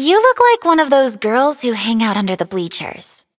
You look like one of those girls who hang out under the bleachers.